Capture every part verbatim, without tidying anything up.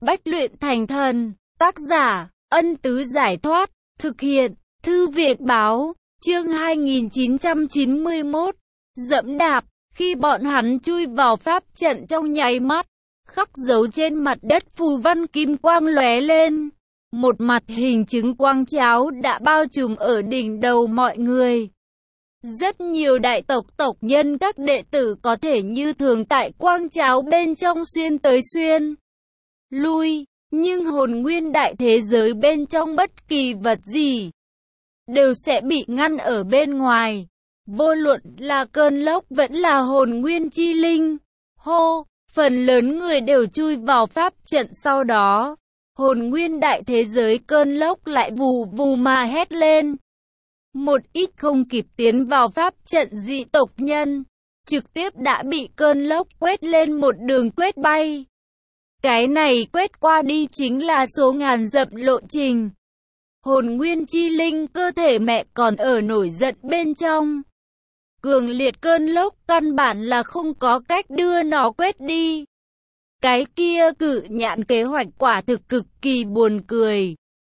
Bách luyện thành thần, tác giả, Ân Tứ Giải Thoát, thực hiện, Thư viện Báo, chương hai nghìn chín trăm chín mươi mốt, dẫm đạp, khi bọn hắn chui vào pháp trận trong nháy mắt, khắc dấu trên mặt đất phù văn kim quang lóe lên. Một mặt hình chứng quang cháo đã bao trùm ở đỉnh đầu mọi người. Rất nhiều đại tộc tộc nhân các đệ tử có thể như thường tại quang cháo bên trong xuyên tới xuyên lui, nhưng hồn nguyên đại thế giới bên trong bất kỳ vật gì đều sẽ bị ngăn ở bên ngoài. Vô luận là cơn lốc vẫn là hồn nguyên chi linh. Hô, phần lớn người đều chui vào pháp trận, sau đó hồn nguyên đại thế giới cơn lốc lại vù vù mà hét lên. Một ít không kịp tiến vào pháp trận dị tộc nhân, trực tiếp đã bị cơn lốc quét lên một đường quét bay. Cái này quét qua đi chính là số ngàn dặm lộ trình. Hồn nguyên chi linh cơ thể mẹ còn ở nổi giận bên trong. Cường liệt cơn lốc căn bản là không có cách đưa nó quét đi. Cái kia cự nhạn kế hoạch quả thực cực kỳ buồn cười.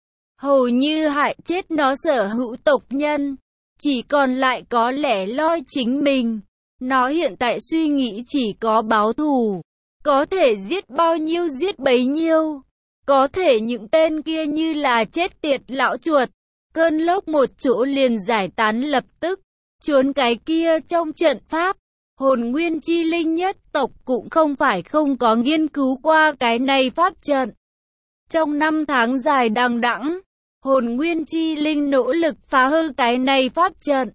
Hầu như hại chết nó sở hữu tộc nhân. Chỉ còn lại có lẻ loi chính mình. Nó hiện tại suy nghĩ chỉ có báo thù. Có thể giết bao nhiêu giết bấy nhiêu. Có thể những tên kia như là chết tiệt lão chuột. Cơn lốc một chỗ liền giải tán lập tức. Trốn cái kia trong trận pháp. Hồn nguyên chi linh nhất tộc cũng không phải không có nghiên cứu qua cái này pháp trận. Trong năm tháng dài đằng đẵng, hồn nguyên chi linh nỗ lực phá hư cái này pháp trận.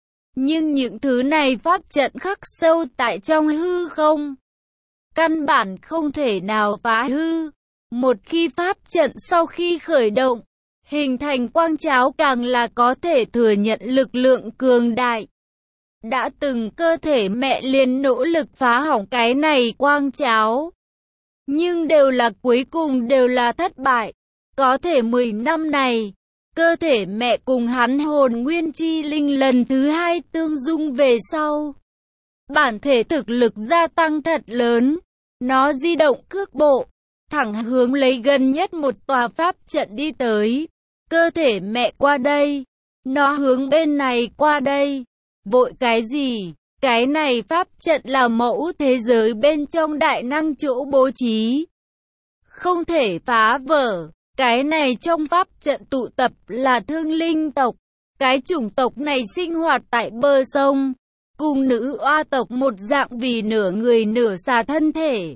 Nhưng những thứ này pháp trận khắc sâu tại trong hư không. Căn bản không thể nào phá hư. Một khi pháp trận sau khi khởi động, hình thành quang cháo càng là có thể thừa nhận lực lượng cường đại. Đã từng cơ thể mẹ liền nỗ lực phá hỏng cái này quang cháo. Nhưng đều là cuối cùng đều là thất bại. Có thể mười năm này, cơ thể mẹ cùng hắn hồn nguyên chi linh lần thứ hai tương dung về sau. Bản thể thực lực gia tăng thật lớn. Nó di động cước bộ, thẳng hướng lấy gần nhất một tòa pháp trận đi tới. Cơ thể mẹ qua đây, nó hướng bên này qua đây. Vội cái gì? Cái này pháp trận là mẫu thế giới bên trong đại năng chỗ bố trí. Không thể phá vỡ. Cái này trong pháp trận tụ tập là thương linh tộc. Cái chủng tộc này sinh hoạt tại bờ sông. Cùng nữ oa tộc một dạng vì nửa người nửa xà thân thể.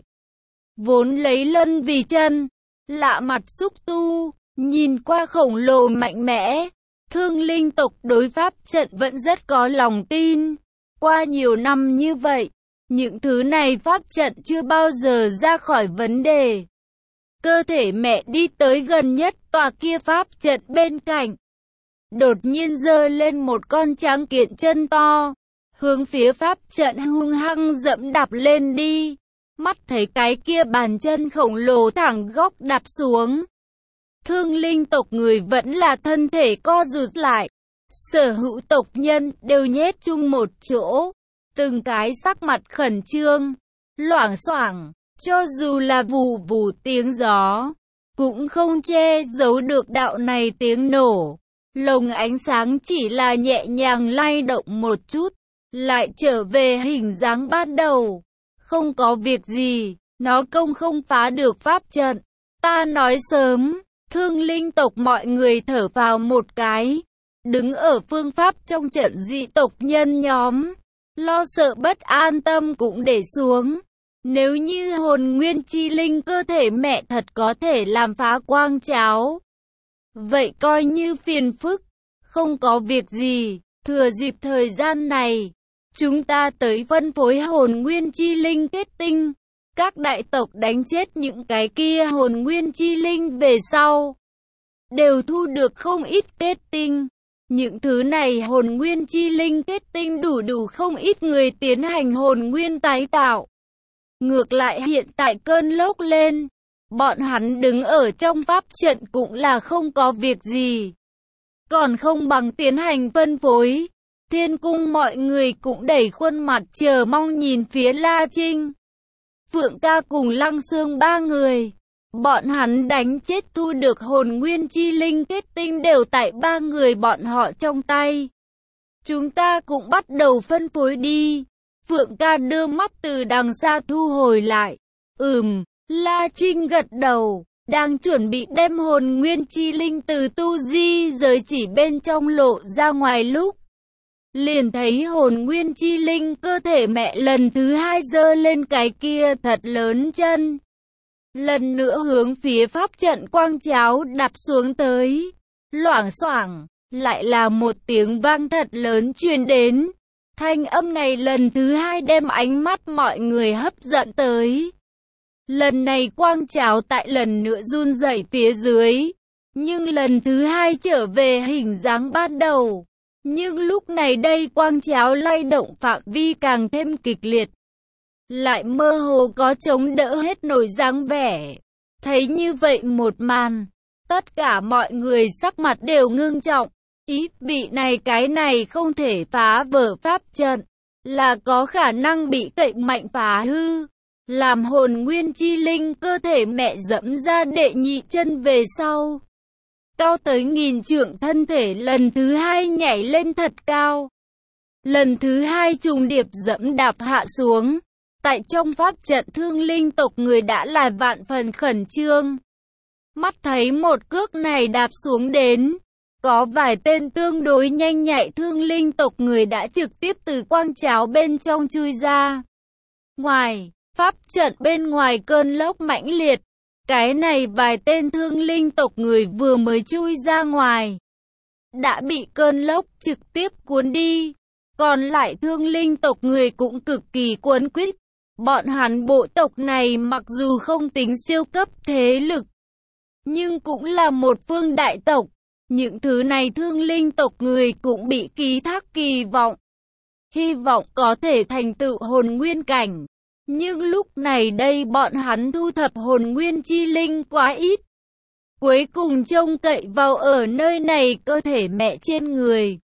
Vốn lấy lân vì chân. Lạ mặt xúc tu. Nhìn qua khổng lồ mạnh mẽ. Thương linh tộc đối pháp trận vẫn rất có lòng tin. Qua nhiều năm như vậy, những thứ này pháp trận chưa bao giờ ra khỏi vấn đề. Cơ thể mẹ đi tới gần nhất tòa kia pháp trận bên cạnh. Đột nhiên giơ lên một con tráng kiện chân to. Hướng phía pháp trận hung hăng dẫm đạp lên đi. Mắt thấy cái kia bàn chân khổng lồ thẳng góc đạp xuống. Thương linh tộc người vẫn là thân thể co rụt lại. Sở hữu tộc nhân đều nhét chung một chỗ. Từng cái sắc mặt khẩn trương, loảng xoảng. Cho dù là vù vù tiếng gió, cũng không che giấu được đạo này tiếng nổ. Lồng ánh sáng chỉ là nhẹ nhàng lay động một chút, lại trở về hình dáng ban đầu. Không có việc gì, nó công không phá được pháp trận. Ta nói sớm. Thương linh tộc mọi người thở vào một cái. Đứng ở phương pháp trong trận dị tộc nhân nhóm. Lo sợ bất an tâm cũng để xuống. Nếu như hồn nguyên chi linh cơ thể mẹ thật có thể làm phá quang cháo. Vậy coi như phiền phức. Không có việc gì. Thừa dịp thời gian này, chúng ta tới phân phối hồn nguyên chi linh kết tinh. Các đại tộc đánh chết những cái kia hồn nguyên chi linh về sau, đều thu được không ít kết tinh. Những thứ này hồn nguyên chi linh kết tinh đủ đủ không ít người tiến hành hồn nguyên tái tạo. Ngược lại hiện tại cơn lốc lên, bọn hắn đứng ở trong pháp trận cũng là không có việc gì. Còn không bằng tiến hành phân phối. Thiên cung mọi người cũng đẩy khuôn mặt chờ mong nhìn phía La Trinh, Phượng Ca cùng Lăng Xương ba người. Bọn hắn đánh chết thu được hồn nguyên chi linh kết tinh đều tại ba người bọn họ trong tay. Chúng ta cũng bắt đầu phân phối đi. Phượng ca đưa mắt từ đằng xa thu hồi lại. Ừm, La Trinh gật đầu, đang chuẩn bị đem hồn nguyên chi linh từ tu di giới chỉ bên trong lộ ra ngoài lúc. Liền thấy hồn nguyên chi linh cơ thể mẹ lần thứ hai giơ lên cái kia thật lớn chân. Lần nữa hướng phía pháp trận quang cháo đạp xuống tới. Loảng xoảng, lại là một tiếng vang thật lớn truyền đến. Thanh âm này lần thứ hai đem ánh mắt mọi người hấp dẫn tới. Lần này quang cháo tại lần nữa run rẩy phía dưới. Nhưng lần thứ hai trở về hình dáng ban đầu. Nhưng lúc này đây quang cháo lay động phạm vi càng thêm kịch liệt. Lại mơ hồ có chống đỡ hết nổi dáng vẻ. Thấy như vậy một màn, tất cả mọi người sắc mặt đều ngưng trọng. Ý vị này cái này không thể phá vỡ pháp trận, là có khả năng bị cậy mạnh phá hư. Làm hồn nguyên chi linh cơ thể mẹ dẫm ra đệ nhị chân về sau. Cao tới nghìn trượng thân thể lần thứ hai nhảy lên thật cao. Lần thứ hai trùng điệp dẫm đạp hạ xuống. Tại trong pháp trận thương linh tộc người đã là vạn phần khẩn trương. Mắt thấy một cước này đạp xuống đến. Có vài tên tương đối nhanh nhạy thương linh tộc người đã trực tiếp từ quang cháo bên trong chui ra. Ngoài, pháp trận bên ngoài cơn lốc mãnh liệt. Cái này vài tên thương linh tộc người vừa mới chui ra ngoài. Đã bị cơn lốc trực tiếp cuốn đi. Còn lại thương linh tộc người cũng cực kỳ cuốn quýt. Bọn hắn bộ tộc này mặc dù không tính siêu cấp thế lực. Nhưng cũng là một phương đại tộc. Những thứ này thương linh tộc người cũng bị ký thác kỳ vọng. Hy vọng có thể thành tựu hồn nguyên cảnh. Nhưng lúc này đây bọn hắn thu thập hồn nguyên chi linh quá ít. Cuối cùng trông cậy vào ở nơi này cơ thể mẹ trên người.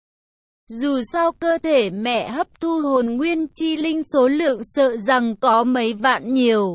Dù sao cơ thể mẹ hấp thu hồn nguyên chi linh số lượng sợ rằng có mấy vạn nhiều.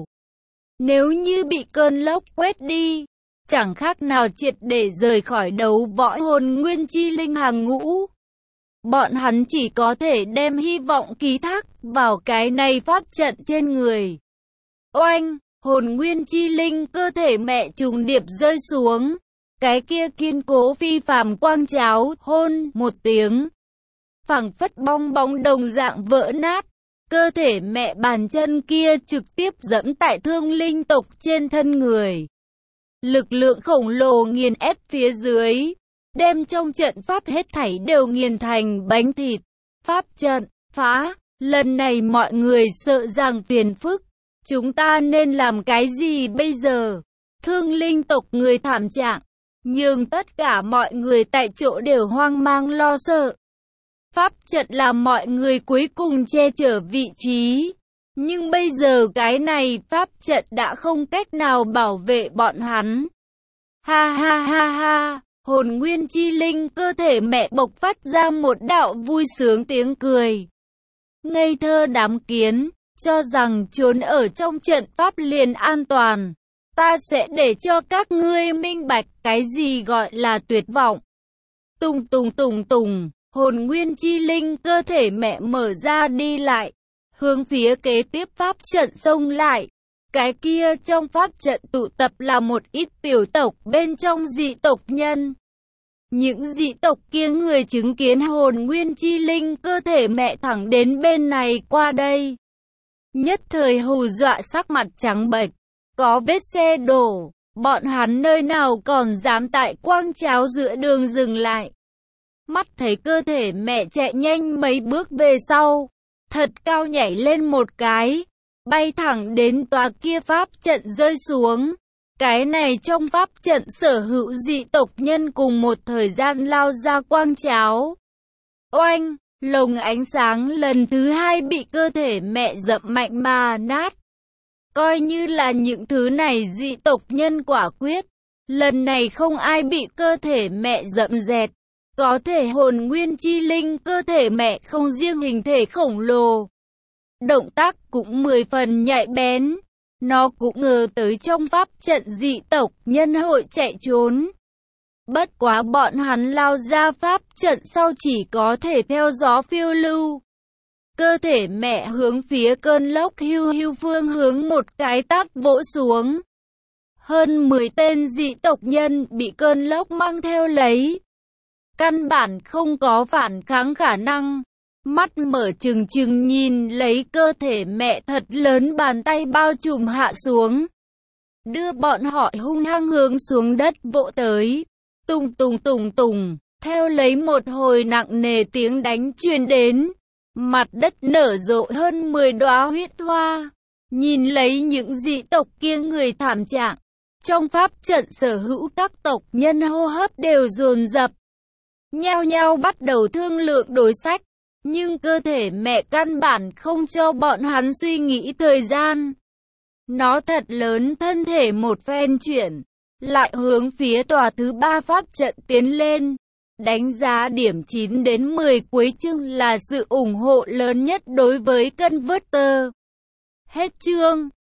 Nếu như bị cơn lốc quét đi, chẳng khác nào triệt để rời khỏi đấu võ hồn nguyên chi linh hàng ngũ. Bọn hắn chỉ có thể đem hy vọng ký thác vào cái này pháp trận trên người. Oanh, hồn nguyên chi linh cơ thể mẹ trùng điệp rơi xuống. Cái kia kiên cố phi phàm quang cháo hôn một tiếng. Phảng phất bong bóng đồng dạng vỡ nát. Cơ thể mẹ bàn chân kia trực tiếp dẫm tại thương linh tộc trên thân người. Lực lượng khổng lồ nghiền ép phía dưới. Đem trong trận pháp hết thảy đều nghiền thành bánh thịt. Pháp trận, phá. Lần này mọi người sợ rằng phiền phức. Chúng ta nên làm cái gì bây giờ? Thương linh tộc người thảm trạng. Nhưng tất cả mọi người tại chỗ đều hoang mang lo sợ. Pháp trận là mọi người cuối cùng che chở vị trí. Nhưng bây giờ cái này pháp trận đã không cách nào bảo vệ bọn hắn. Ha ha ha ha, hồn nguyên chi linh cơ thể mẹ bộc phát ra một đạo vui sướng tiếng cười. Ngây thơ đám kiến, cho rằng trốn ở trong trận pháp liền an toàn. Ta sẽ để cho các ngươi minh bạch cái gì gọi là tuyệt vọng. Tùng tùng tùng tùng. Hồn nguyên chi linh cơ thể mẹ mở ra đi lại, hướng phía kế tiếp pháp trận xông lại. Cái kia trong pháp trận tụ tập là một ít tiểu tộc bên trong dị tộc nhân. Những dị tộc kia người chứng kiến hồn nguyên chi linh cơ thể mẹ thẳng đến bên này qua đây. Nhất thời hù dọa sắc mặt trắng bệch, có vết xe đổ, bọn hắn nơi nào còn dám tại quang cháo giữa đường dừng lại. Mắt thấy cơ thể mẹ chạy nhanh mấy bước về sau, thật cao nhảy lên một cái, bay thẳng đến tòa kia pháp trận rơi xuống. Cái này trong pháp trận sở hữu dị tộc nhân cùng một thời gian lao ra quang cháo. Oanh, lồng ánh sáng lần thứ hai bị cơ thể mẹ dậm mạnh mà nát. Coi như là những thứ này dị tộc nhân quả quyết, lần này không ai bị cơ thể mẹ dậm dẹt. Có thể hồn nguyên chi linh cơ thể mẹ không riêng hình thể khổng lồ. Động tác cũng mười phần nhạy bén. Nó cũng ngờ tới trong pháp trận dị tộc nhân hội chạy trốn. Bất quá bọn hắn lao ra pháp trận sau chỉ có thể theo gió phiêu lưu. Cơ thể mẹ hướng phía cơn lốc hưu hưu phương hướng một cái tát vỗ xuống. Hơn mười tên dị tộc nhân bị cơn lốc mang theo lấy. Căn bản không có phản kháng khả năng. Mắt mở trừng trừng nhìn lấy cơ thể mẹ thật lớn, bàn tay bao trùm hạ xuống. Đưa bọn họ hung hăng hướng xuống đất vỗ tới. Tùng tùng tùng tùng, theo lấy một hồi nặng nề tiếng đánh truyền đến. Mặt đất nở rộ hơn mười đóa huyết hoa. Nhìn lấy những dị tộc kia người thảm trạng. Trong pháp trận sở hữu các tộc nhân hô hấp đều dồn dập. Nhao nhao bắt đầu thương lượng đối sách. Nhưng cơ thể mẹ căn bản không cho bọn hắn suy nghĩ thời gian. Nó thật lớn, thân thể một phen chuyển, lại hướng phía tòa thứ ba pháp trận tiến lên. Đánh giá điểm chín đến mười cuối chương là sự ủng hộ lớn nhất đối với Converter. Hết chương.